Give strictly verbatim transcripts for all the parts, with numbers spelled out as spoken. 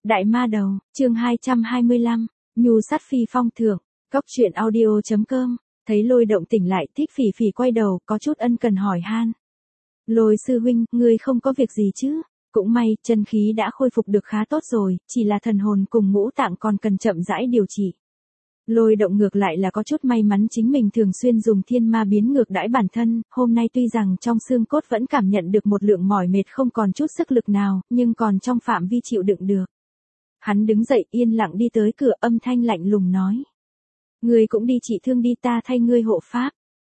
Đại ma đầu, chương hai trăm hai mươi lăm, nhu sát phi phong thượng, cóc truyện audio chấm com, thấy Lôi Động tỉnh lại, Thích Phỉ Phỉ quay đầu, có chút ân cần hỏi han. Lôi sư huynh, ngươi không có việc gì chứ? Cũng may, chân khí đã khôi phục được khá tốt rồi, chỉ là thần hồn cùng ngũ tạng còn cần chậm rãi điều trị. Lôi Động ngược lại là có chút may mắn chính mình thường xuyên dùng thiên ma biến ngược đãi bản thân, hôm nay tuy rằng trong xương cốt vẫn cảm nhận được một lượng mỏi mệt không còn chút sức lực nào, nhưng còn trong phạm vi chịu đựng được. Hắn đứng dậy yên lặng đi tới cửa, âm thanh lạnh lùng nói. Ngươi cũng đi trị thương đi, ta thay ngươi hộ pháp.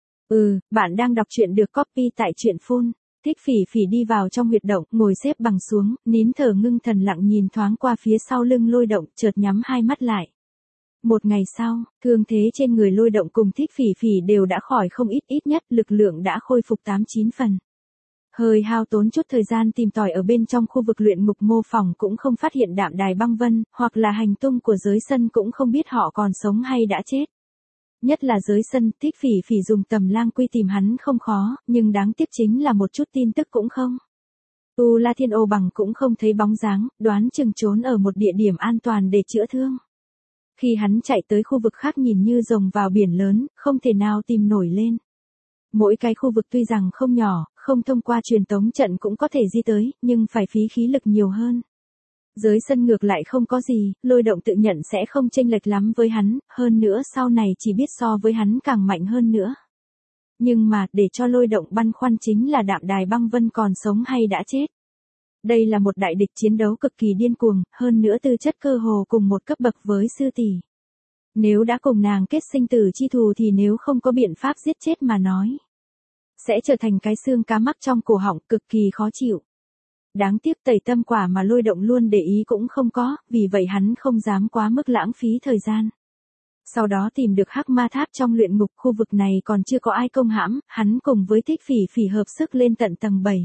Ừ, bạn đang đọc truyện được copy tại truyện phone. Thích Phỉ Phỉ đi vào trong huyệt động, ngồi xếp bằng xuống, nín thở ngưng thần lặng nhìn thoáng qua phía sau lưng Lôi Động, chợt nhắm hai mắt lại. Một ngày sau, thương thế trên người Lôi Động cùng Thích Phỉ Phỉ đều đã khỏi không ít, ít nhất lực lượng đã khôi phục tám chín phần. Hơi hao tốn chút thời gian tìm tòi ở bên trong khu vực luyện ngục mô phỏng cũng không phát hiện Đạm Đài Băng Vân, hoặc là hành tung của giới sân cũng không biết họ còn sống hay đã chết. Nhất là giới sân, Thích Phỉ Phỉ dùng tầm lang quy tìm hắn không khó, nhưng đáng tiếc chính là một chút tin tức cũng không. U La Thiên Ô Bằng cũng không thấy bóng dáng, đoán chừng trốn ở một địa điểm an toàn để chữa thương. Khi hắn chạy tới khu vực khác nhìn như rồng vào biển lớn, không thể nào tìm nổi lên. Mỗi cái khu vực tuy rằng không nhỏ, không thông qua truyền tống trận cũng có thể di tới, nhưng phải phí khí lực nhiều hơn. Giới sân ngược lại không có gì, Lôi Động tự nhận sẽ không chênh lệch lắm với hắn, hơn nữa sau này chỉ biết so với hắn càng mạnh hơn nữa. Nhưng mà, để cho Lôi Động băn khoăn chính là Đạm Đài Băng Vân còn sống hay đã chết. Đây là một đại địch chiến đấu cực kỳ điên cuồng, hơn nữa tư chất cơ hồ cùng một cấp bậc với sư tỷ. Nếu đã cùng nàng kết sinh tử chi thù thì nếu không có biện pháp giết chết mà nói, sẽ trở thành cái xương cá mắc trong cổ họng cực kỳ khó chịu. Đáng tiếc tẩy tâm quả mà Lôi Động luôn để ý cũng không có, vì vậy hắn không dám quá mức lãng phí thời gian. Sau đó tìm được Hắc Ma Tháp trong luyện ngục, khu vực này còn chưa có ai công hãm, hắn cùng với Thích Phỉ Phỉ hợp sức lên tận tầng bảy.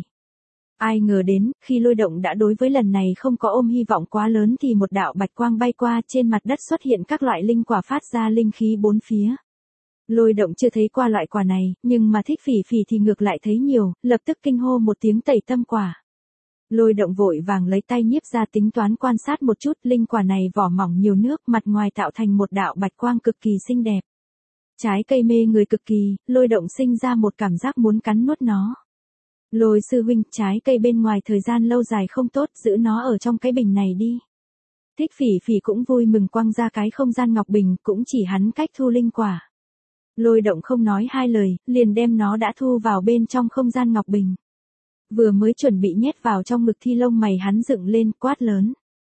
Ai ngờ đến, khi Lôi Động đã đối với lần này không có ôm hy vọng quá lớn thì một đạo bạch quang bay qua, trên mặt đất xuất hiện các loại linh quả phát ra linh khí bốn phía. Lôi Động chưa thấy qua loại quả này, nhưng mà Thích Phỉ Phỉ thì ngược lại thấy nhiều, lập tức kinh hô một tiếng tẩy tâm quả. Lôi Động vội vàng lấy tay nhiếp ra tính toán quan sát một chút, linh quả này vỏ mỏng nhiều nước, mặt ngoài tạo thành một đạo bạch quang cực kỳ xinh đẹp. Trái cây mê người cực kỳ, Lôi Động sinh ra một cảm giác muốn cắn nuốt nó. Lôi sư huynh, trái cây bên ngoài thời gian lâu dài không tốt, giữ nó ở trong cái bình này đi. Thích Phỉ Phỉ cũng vui mừng quăng ra cái không gian ngọc bình, cũng chỉ hắn cách thu linh quả. Lôi Động không nói hai lời, liền đem nó đã thu vào bên trong không gian ngọc bình. Vừa mới chuẩn bị nhét vào trong ngực thì lông mày hắn dựng lên, quát lớn.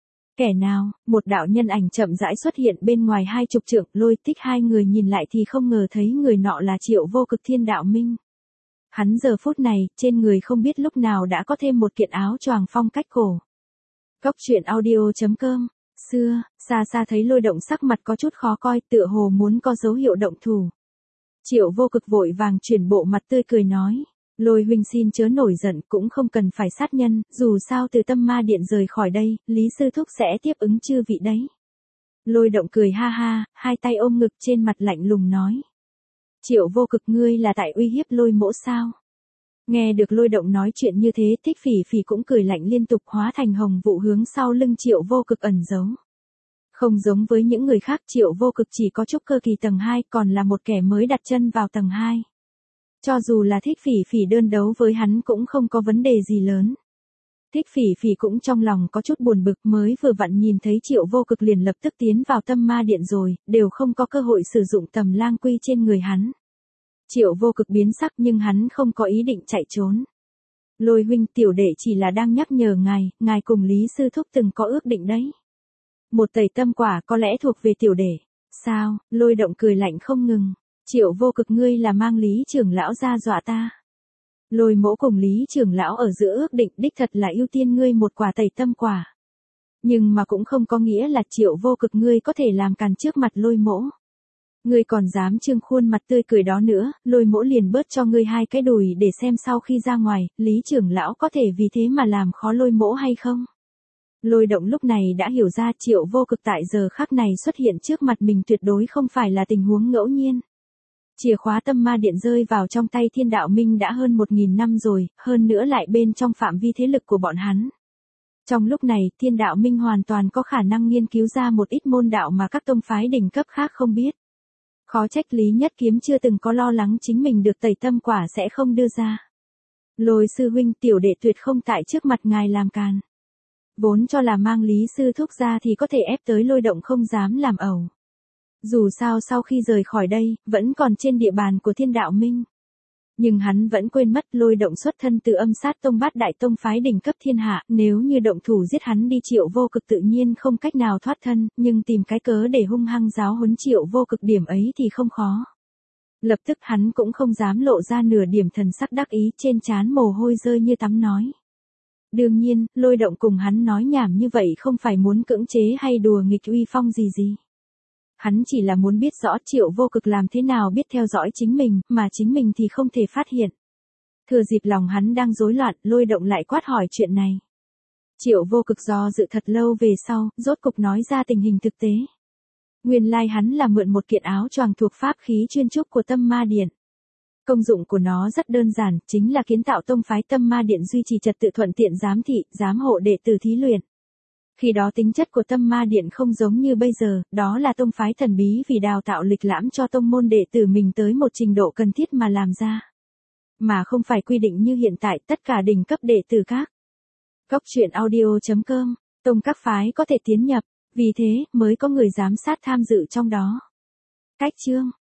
Kẻ nào? Một đạo nhân ảnh chậm rãi xuất hiện bên ngoài hai chục trượng, Lôi Tích hai người nhìn lại thì không ngờ thấy người nọ là Triệu Vô Cực Thiên Đạo Minh. Hắn giờ phút này, trên người không biết lúc nào đã có thêm một kiện áo choàng phong cách cổ. Cóc truyện audio chấm com, xưa, xa xa thấy Lôi Động sắc mặt có chút khó coi, tựa hồ muốn có dấu hiệu động thủ. Triệu Vô Cực vội vàng chuyển bộ mặt tươi cười nói. Lôi huynh xin chớ nổi giận, cũng không cần phải sát nhân, dù sao từ Tâm Ma Điện rời khỏi đây, Lý Sư Thúc sẽ tiếp ứng chư vị đấy. Lôi Động cười ha ha, hai tay ôm ngực trên mặt lạnh lùng nói. Triệu Vô Cực, ngươi là tại uy hiếp Lôi mỗ sao? Nghe được Lôi Động nói chuyện như thế, Thích Phỉ Phỉ cũng cười lạnh liên tục, hóa thành hồng vụ hướng sau lưng Triệu Vô Cực ẩn giấu. Không giống với những người khác, Triệu Vô Cực chỉ có trúc cơ kỳ tầng hai, còn là một kẻ mới đặt chân vào tầng hai. Cho dù là Thích Phỉ Phỉ đơn đấu với hắn cũng không có vấn đề gì lớn. Thích Phỉ Phỉ cũng trong lòng có chút buồn bực, mới vừa vặn nhìn thấy Triệu Vô Cực liền lập tức tiến vào Tâm Ma Điện rồi, đều không có cơ hội sử dụng tầm lang quy trên người hắn. Triệu Vô Cực biến sắc nhưng hắn không có ý định chạy trốn. Lôi huynh, tiểu đệ chỉ là đang nhắc nhở ngài, ngài cùng Lý Sư Thúc từng có ước định đấy. Một tẩy tâm quả có lẽ thuộc về tiểu đệ. Sao? Lôi Động cười lạnh không ngừng. Triệu Vô Cực, ngươi là mang Lý trưởng lão ra dọa ta. Lôi mỗ cùng Lý trưởng lão ở giữa ước định đích thật là ưu tiên ngươi một quả tẩy tâm quả. Nhưng mà cũng không có nghĩa là Triệu Vô Cực ngươi có thể làm càn trước mặt Lôi mỗ. Ngươi còn dám trương khuôn mặt tươi cười đó nữa, Lôi mỗ liền bớt cho ngươi hai cái đùi để xem sau khi ra ngoài, Lý trưởng lão có thể vì thế mà làm khó Lôi mỗ hay không. Lôi Động lúc này đã hiểu ra Triệu Vô Cực tại giờ khắc này xuất hiện trước mặt mình tuyệt đối không phải là tình huống ngẫu nhiên. Chìa khóa Tâm Ma Điện rơi vào trong tay Thiên Đạo Minh đã hơn một nghìn năm rồi, hơn nữa lại bên trong phạm vi thế lực của bọn hắn. Trong lúc này, Thiên Đạo Minh hoàn toàn có khả năng nghiên cứu ra một ít môn đạo mà các tông phái đỉnh cấp khác không biết. Khó trách Lý Nhất Kiếm chưa từng có lo lắng chính mình được tẩy tâm quả sẽ không đưa ra. Lôi sư huynh, tiểu đệ tuyệt không tại trước mặt ngài làm càn. Vốn cho là mang Lý sư thúc ra thì có thể ép tới Lôi Động không dám làm ẩu. Dù sao sau khi rời khỏi đây, vẫn còn trên địa bàn của Thiên Đạo Minh. Nhưng hắn vẫn quên mất Lôi Động xuất thân từ Âm Sát Tông bát đại tông phái đỉnh cấp thiên hạ, nếu như động thủ giết hắn đi Triệu Vô Cực tự nhiên không cách nào thoát thân, nhưng tìm cái cớ để hung hăng giáo huấn Triệu Vô Cực điểm ấy thì không khó. Lập tức hắn cũng không dám lộ ra nửa điểm thần sắc đắc ý, trên trán mồ hôi rơi như tắm nói. Đương nhiên, Lôi Động cùng hắn nói nhảm như vậy không phải muốn cưỡng chế hay đùa nghịch uy phong gì gì. Hắn chỉ là muốn biết rõ Triệu Vô Cực làm thế nào biết theo dõi chính mình, mà chính mình thì không thể phát hiện. Thừa dịp lòng hắn đang rối loạn, Lôi Động lại quát hỏi chuyện này. Triệu Vô Cực do dự thật lâu về sau, rốt cục nói ra tình hình thực tế. Nguyên lai hắn là mượn một kiện áo choàng thuộc pháp khí chuyên trúc của Tâm Ma Điện. Công dụng của nó rất đơn giản, chính là kiến tạo tông phái Tâm Ma Điện duy trì trật tự thuận tiện giám thị, giám hộ đệ tử thí luyện. Khi đó tính chất của Tâm Ma Điện không giống như bây giờ, đó là tông phái thần bí vì đào tạo lịch lãm cho tông môn đệ tử mình tới một trình độ cần thiết mà làm ra. Mà không phải quy định như hiện tại tất cả đỉnh cấp đệ tử khác. Cốc truyện audio chấm com, tông các phái có thể tiến nhập, vì thế mới có người giám sát tham dự trong đó. Cách chương